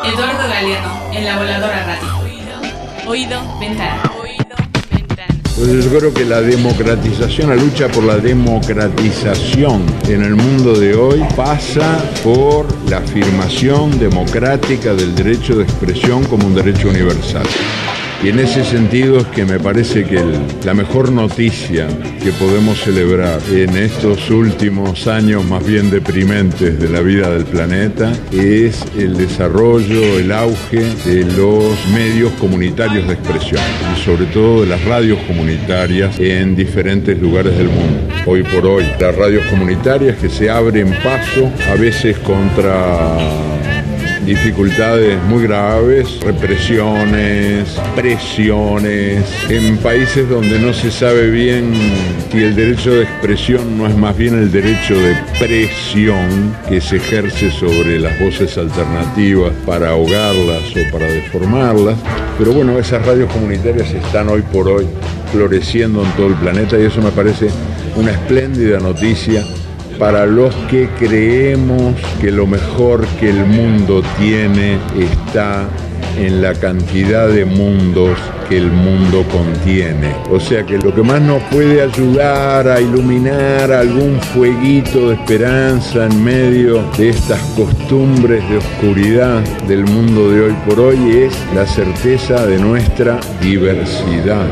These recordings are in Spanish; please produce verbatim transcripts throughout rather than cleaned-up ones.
Eduardo Galeano, en la voladora radio. Oído, ventana. Oído, ventana. Entonces yo creo que la democratización, la lucha por la democratización en el mundo de hoy pasa por la afirmación democrática del derecho de expresión como un derecho universal. Y en ese sentido es que me parece que el, la mejor noticia que podemos celebrar en estos últimos años más bien deprimentes de la vida del planeta es el desarrollo, el auge de los medios comunitarios de expresión y sobre todo de las radios comunitarias en diferentes lugares del mundo. Hoy por hoy, las radios comunitarias que se abren paso a veces contra dificultades muy graves, represiones, presiones, en países donde no se sabe bien si el derecho de expresión no es más bien el derecho de presión que se ejerce sobre las voces alternativas para ahogarlas o para deformarlas. Pero bueno, esas radios comunitarias están hoy por hoy floreciendo en todo el planeta y eso me parece una espléndida noticia para los que creemos que lo mejor que el mundo tiene está en la cantidad de mundos que el mundo contiene. O sea que lo que más nos puede ayudar a iluminar algún fueguito de esperanza en medio de estas costumbres de oscuridad del mundo de hoy por hoy es la certeza de nuestra diversidad.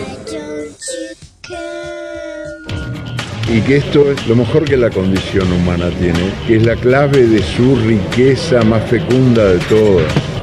Y que esto es lo mejor que la condición humana tiene, que es la clave de su riqueza más fecunda de todas.